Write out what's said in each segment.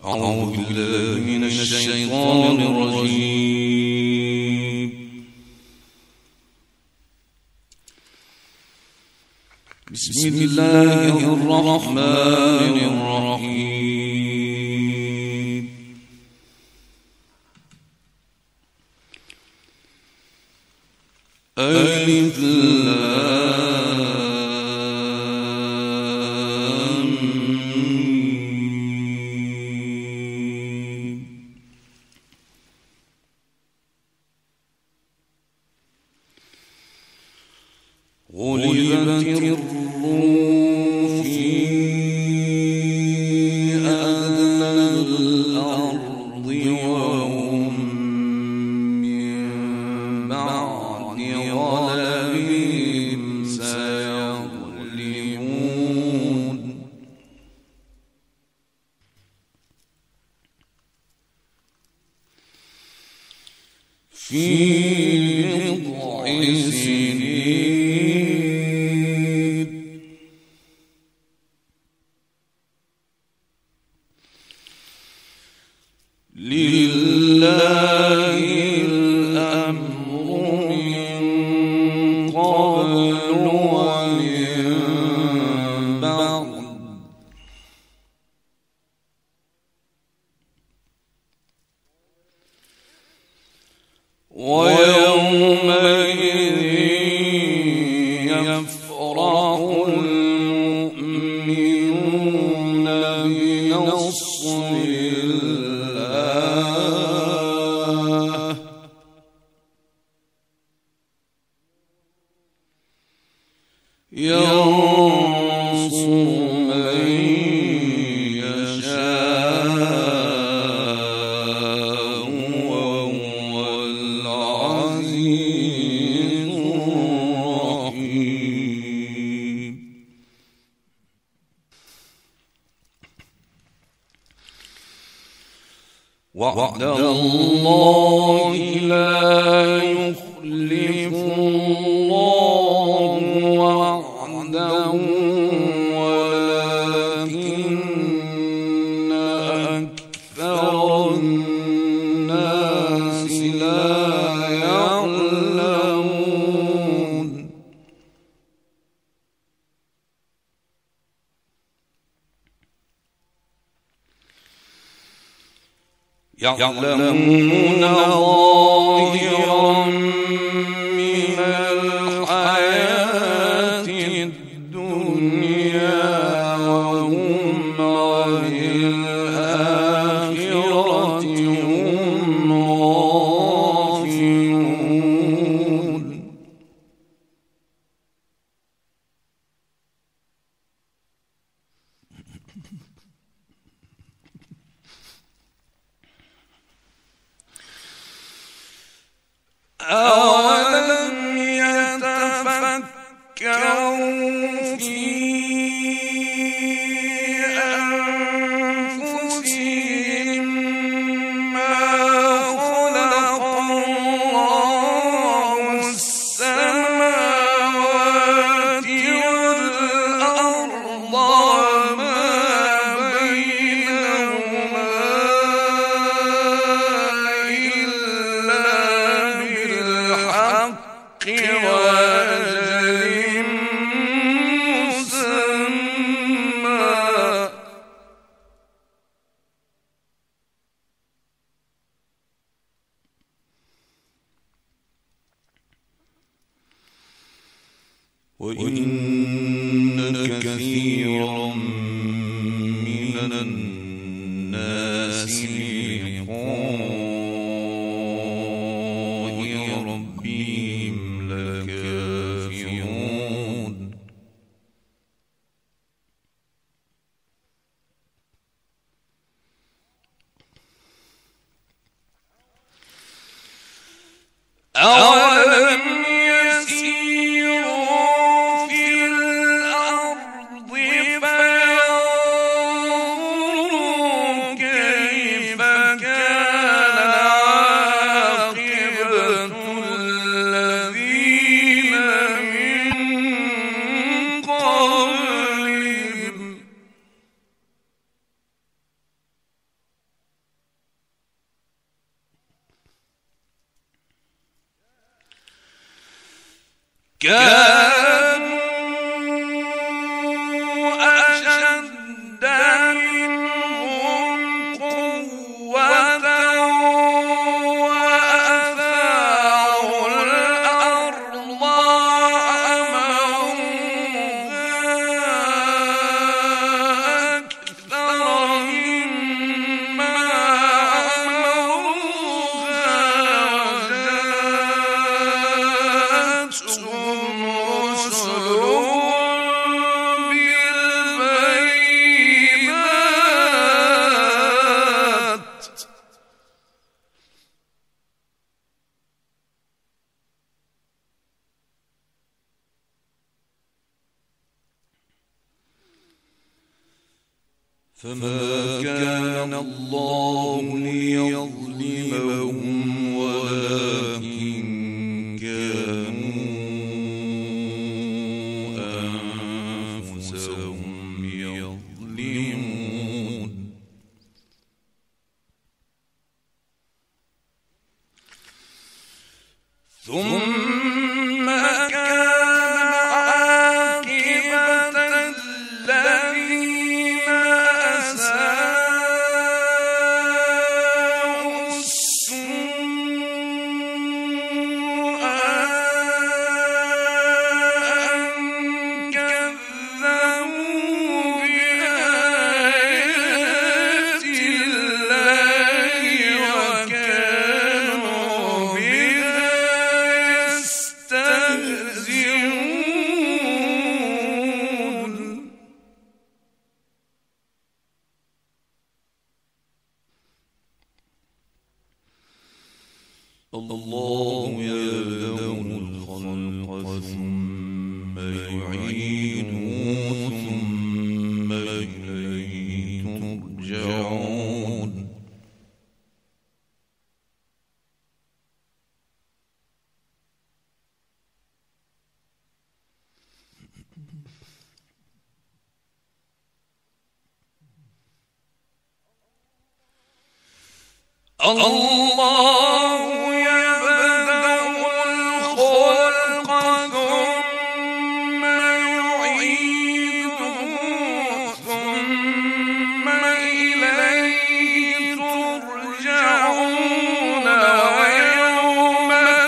أعوذ بالله من الشيطان الرجيم. بسم الله الرحمن الرحيم. ألف غلبت الروم في أدنى الأرض وهم من بعد غلبهم سيغلبون في بضع سنين لله الأمر من قبل ومن بعد ويومئذ يفرح المؤمنون بنصر الله ينصر من يشاء وهو العزيز الرحيم. وعد الله لا يخلف الله وعده ولكن أكثر الناس لا يعلمون. يعلمون ظاهرا من الحياة الدنيا وهم عن الآخرة هم غافلون. أولم يتفكروا في أنفسهم ما خلق الله السماوات والأرض وما بينهما وأجل مسمى وإن كثيرا من الناس بلقاء ربهم لكافرون. أولم يسيروا في الأرض فينظروا كيف كان عاقبة الذين من قبلهم كانوا أشد منهم قوة وأثاروا الأرض وأمروها أكثر مما عمروها وجاءتهم رسلهم بالبينات فما كان الله ليظلمهم ولكن كانوا أنفسهم يظلمون ثم كان عاقبة الذين أساءوا السوء أن كذبوا بآيات الله وكانوا بها يستهزئون الله يبدأ الخلق ثم يعيده ثم إليه ترجعون الله يبدأ الخلق ثم يعيده ثم إليه ترجعون ويوم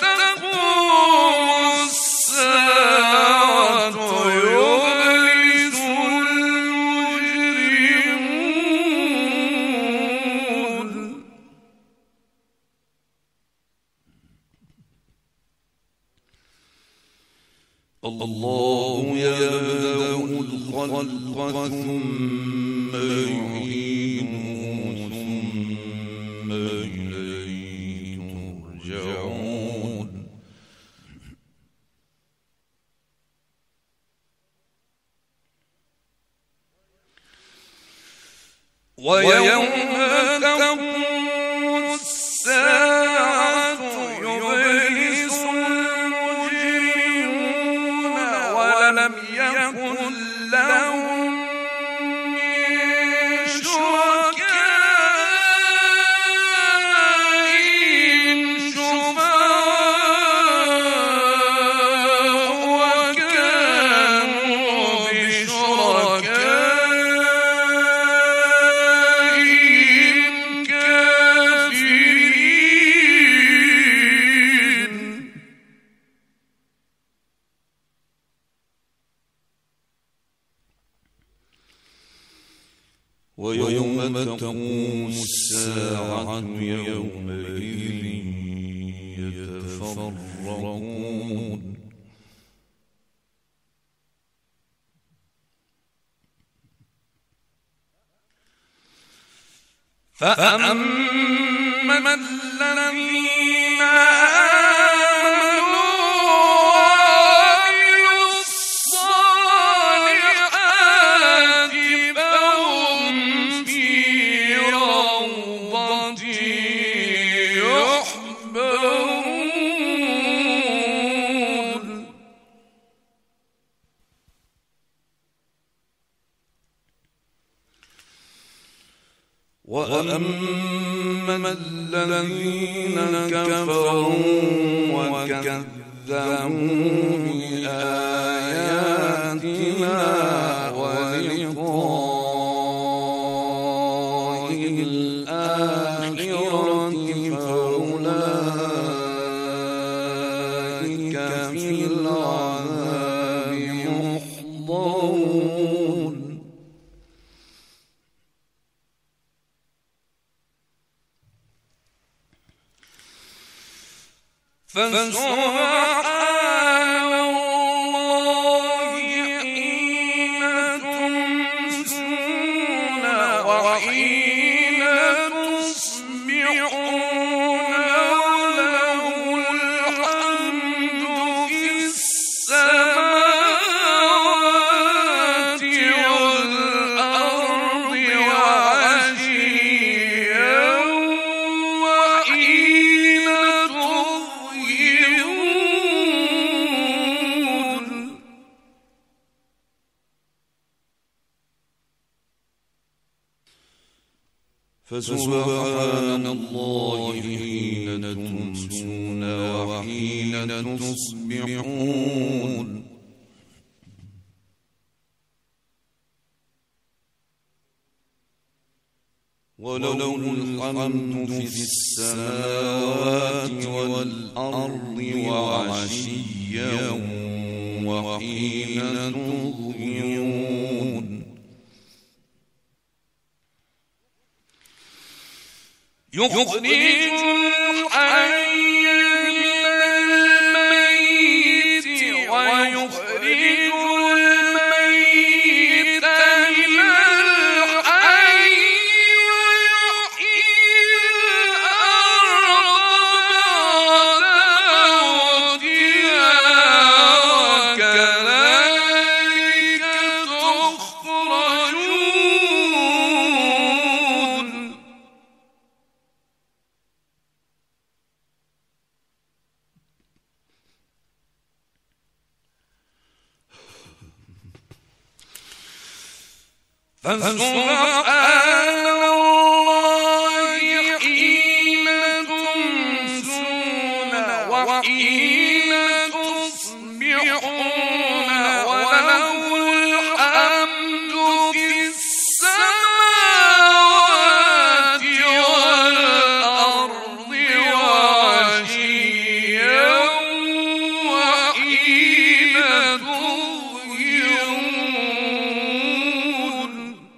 تقوم الساعة يبلس المجرمون الله يبدأ الخلق ثم يعيده ثم إليه ترجعون ويوم تقوم الساعة يبلس المجرمون ولم يكن لهم من شركائهم شفعاء وكانوا بشركائهم كافرين ويوم تقوم الساعة يومئذ يتفرقون فأما الذين آمنوا وعملوا الصالحات فهم في روضة يحبرون وأما الذين كفروا وكذبوا بآياتنا فسبحان الله حين تمسون وحين تصبحون وله الحمد في السماوات والأرض وعشيا وحين تظهرون. فسبحان الله حين تمسون وحين تصبحون وله الحمد في السماوات والأرض وعشيا وحين تظهرون. يخرج الحي من الميت ويخرج الميت من الحي ويحيي الأرض بعد موتها وكذلك تخرجون. فسبحان الله حين تمسون وحين تصبحون وله الحمد في السماوات والأرض وعشيا وحين تظهرون.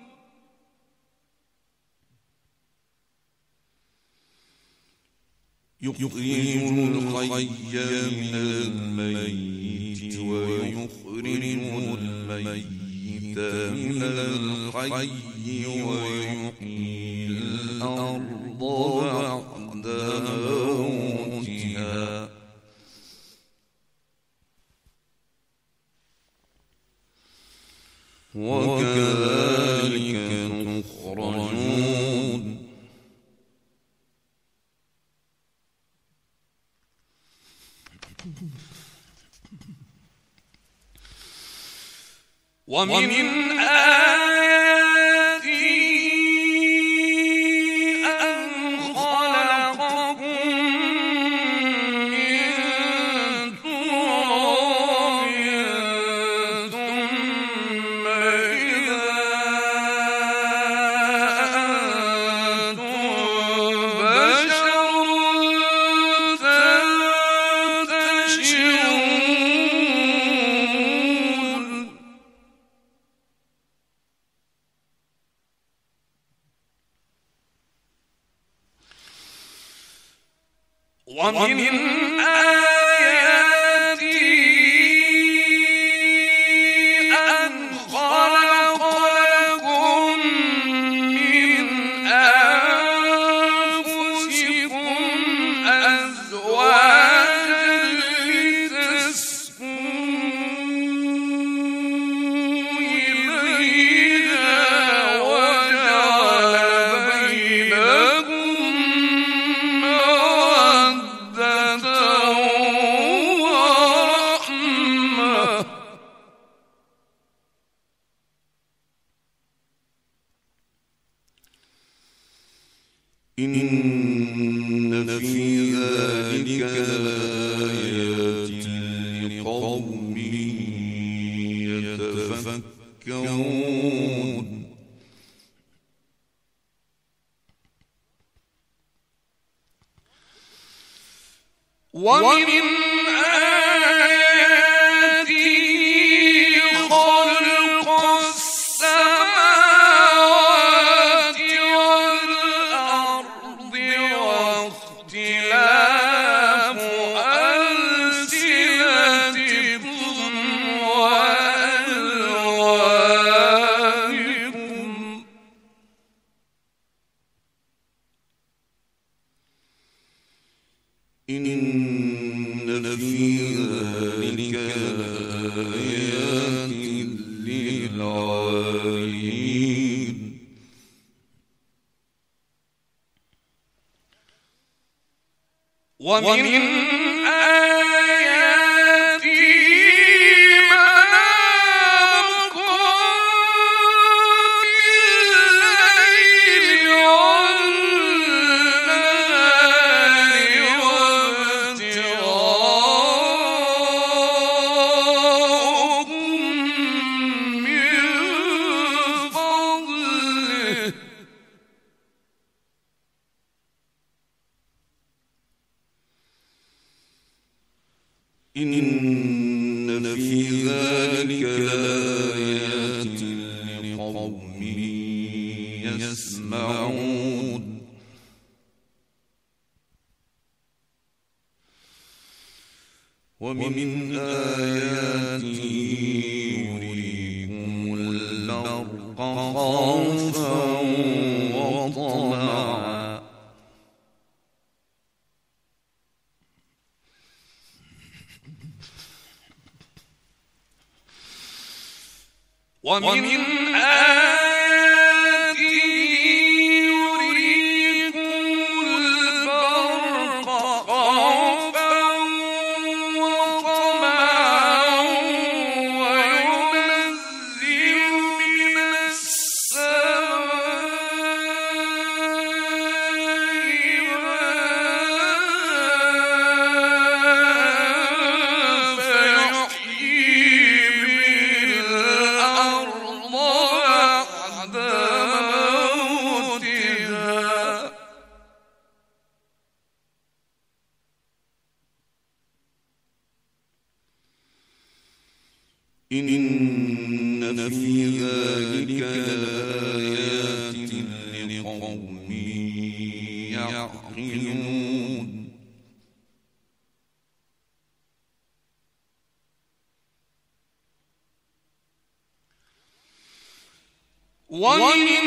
يخرج الحي من الميت ويخرج الميت من الحي ويحيي الأرض بعد موتها وكذلك تخرجون. ومن آياته أن خلقكم من تراب ثم إذا أنتم بشر تنتشرون. ومن آياته أن خلق لكم من أنفسكم أزواجا لتسكنوا إليها وجعل بينكم مودة ورحمة. إن في ذلك لآيات لقوم يتفكرون. ومن آياته خلق السماوات والأرض واختلاف إن في ذلك لآيات للعالمين ومن إن في ذلك لآيات لقوم يسمعون ومن آياته يريكم البرق خوفا وطمعا ومن آياته يريكم البرق خوفا وطمعا وينزل من السماء إن في ذلك لآيات لقوم يعقلون ومن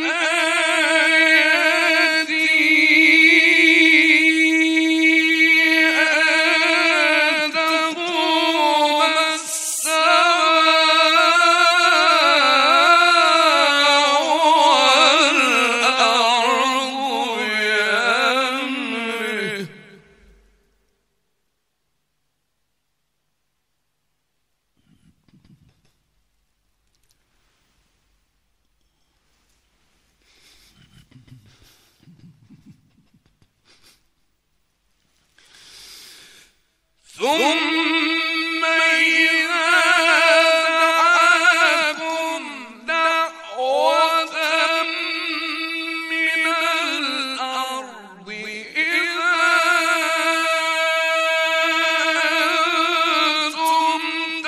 ثم إذا دعاكم دعوة من الأرض إذا أنتم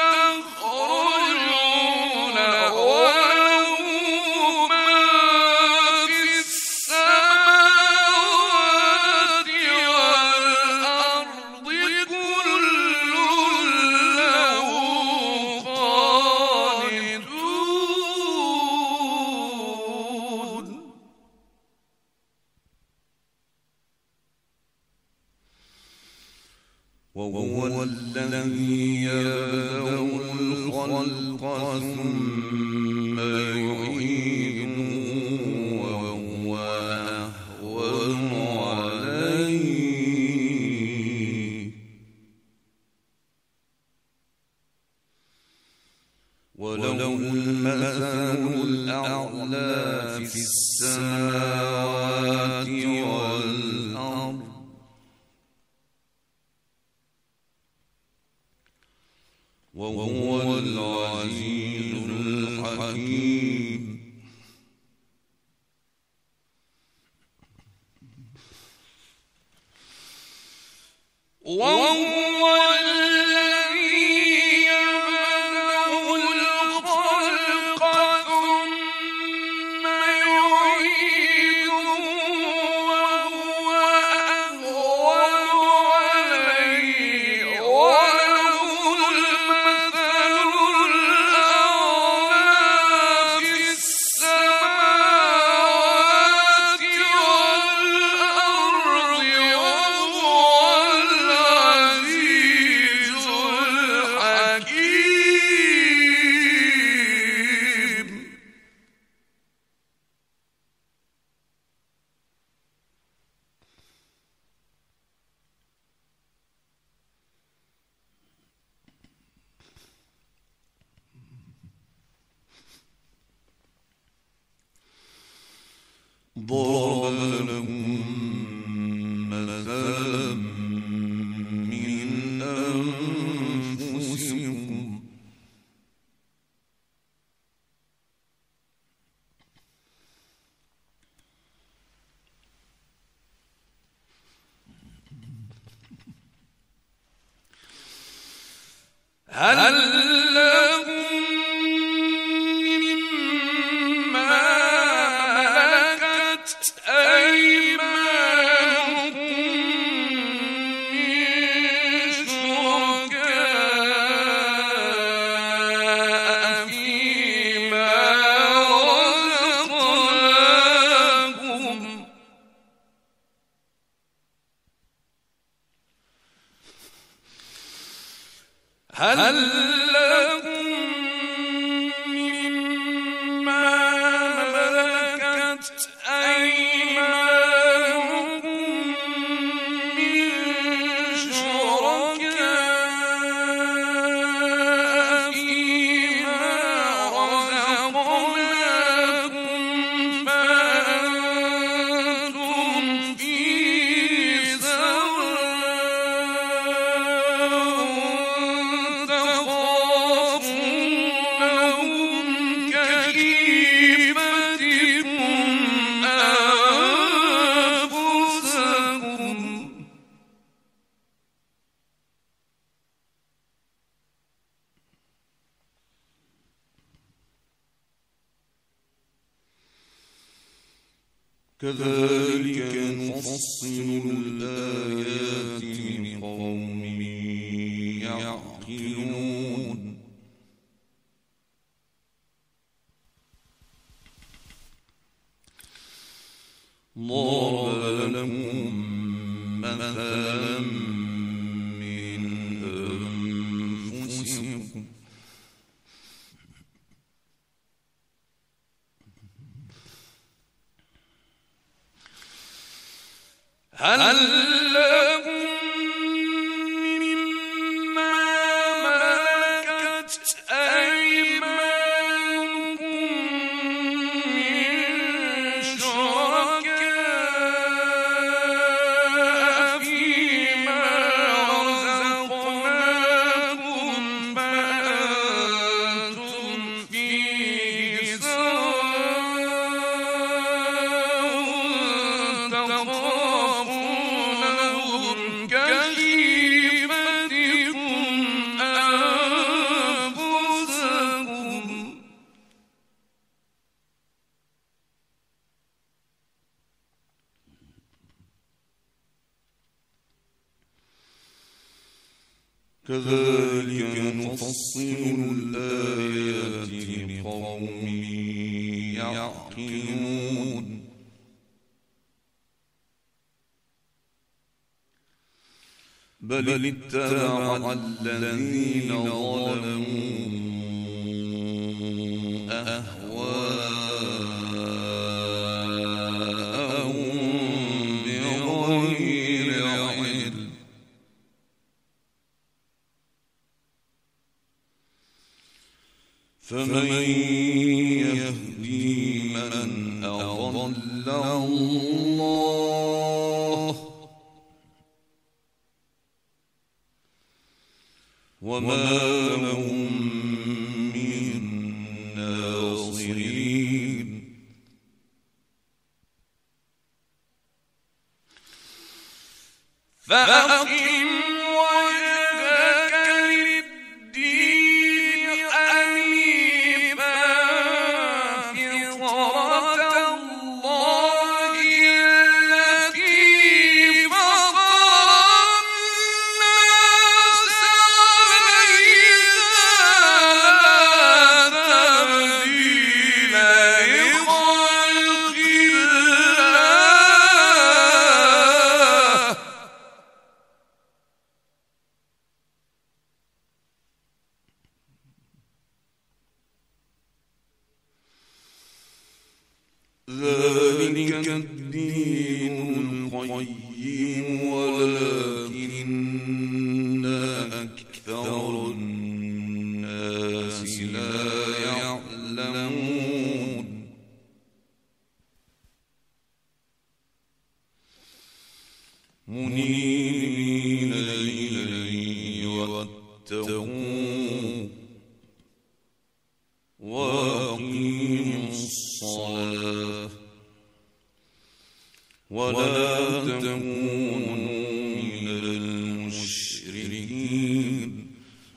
تخرجون وله ما في السماوات والأرض وهو الذي يبدأ الخلق ثم يعيده وهو أهون عليه وله المثل الأعلى في السماوات والأرض وهو العزيز الحكيم وهو الذي يبدأ الخلق ثم يعيده وهو أهون عليه وله المثل الأعلى في السماوات والأرض وهو ضرب لكم مثلا من أنفسكم هل لكم مما ملكت أيمانكم من شركاء فيما رزقناكم هل لكم مما ملكت أيمانكم من شركاء فيما رزقناكم فأنتم فيه تخافونهم كخيفتكم أنفسكم كذلك نفصل الآيات لقوم يعقلون ضرب لكم مثلا من أنفسكم هل لكم مما ملكت أيمانكم من شركاء فيما رزقناكم فأنتم فيه سواء تخافونهم كخيفتكم أنفسكم كذلك نفصل الآيات لقوم يعقلون بل اتبع الذين ظلموا أهواءهم بغير علم فمن يهدي من أضل الله وما لهم من ناصرين فأقم وجهك للدين حنيفا فطرة الله التي فطر الناس عليها لا تبديل لخلق الله ذلك الدين القيم ولكن أكثر الناس لا يعلمون منيبين إليه واتقوه وأقيموا الصلاة ولا تكونوا من المشركين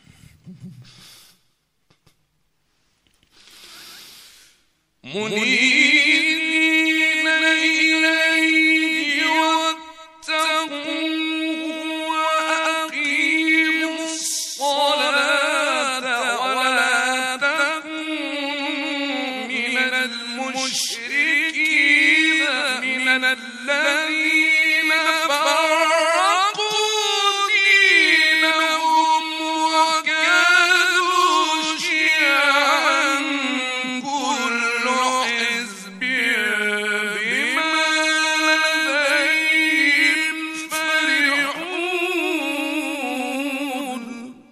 منيبين إليه واتقوه وأقيموا الصلاة ولا تكونوا من المشركين من الذين فرقوا دينهم وكانوا شيعا كل حزب بما لديهم فرحون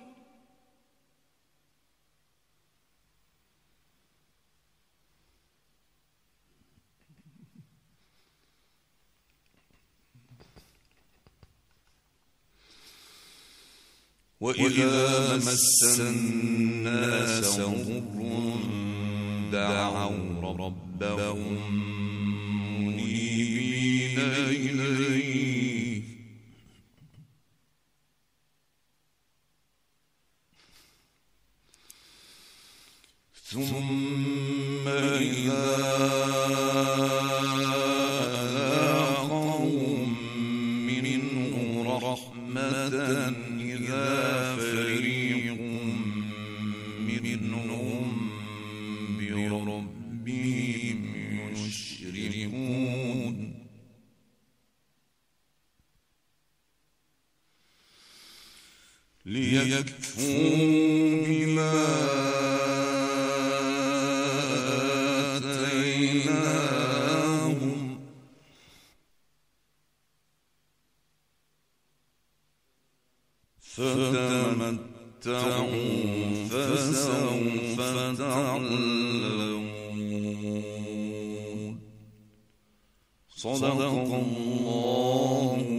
وإذا مس الناس ضر دعوا ربهم منيبين إليه ثم إذا أذاقهم منه رحمة إذا فريق منهم بربهم يشركون ليكفروا بما آتيناهم فتمتعوا فسوف تعلمون. صدق الله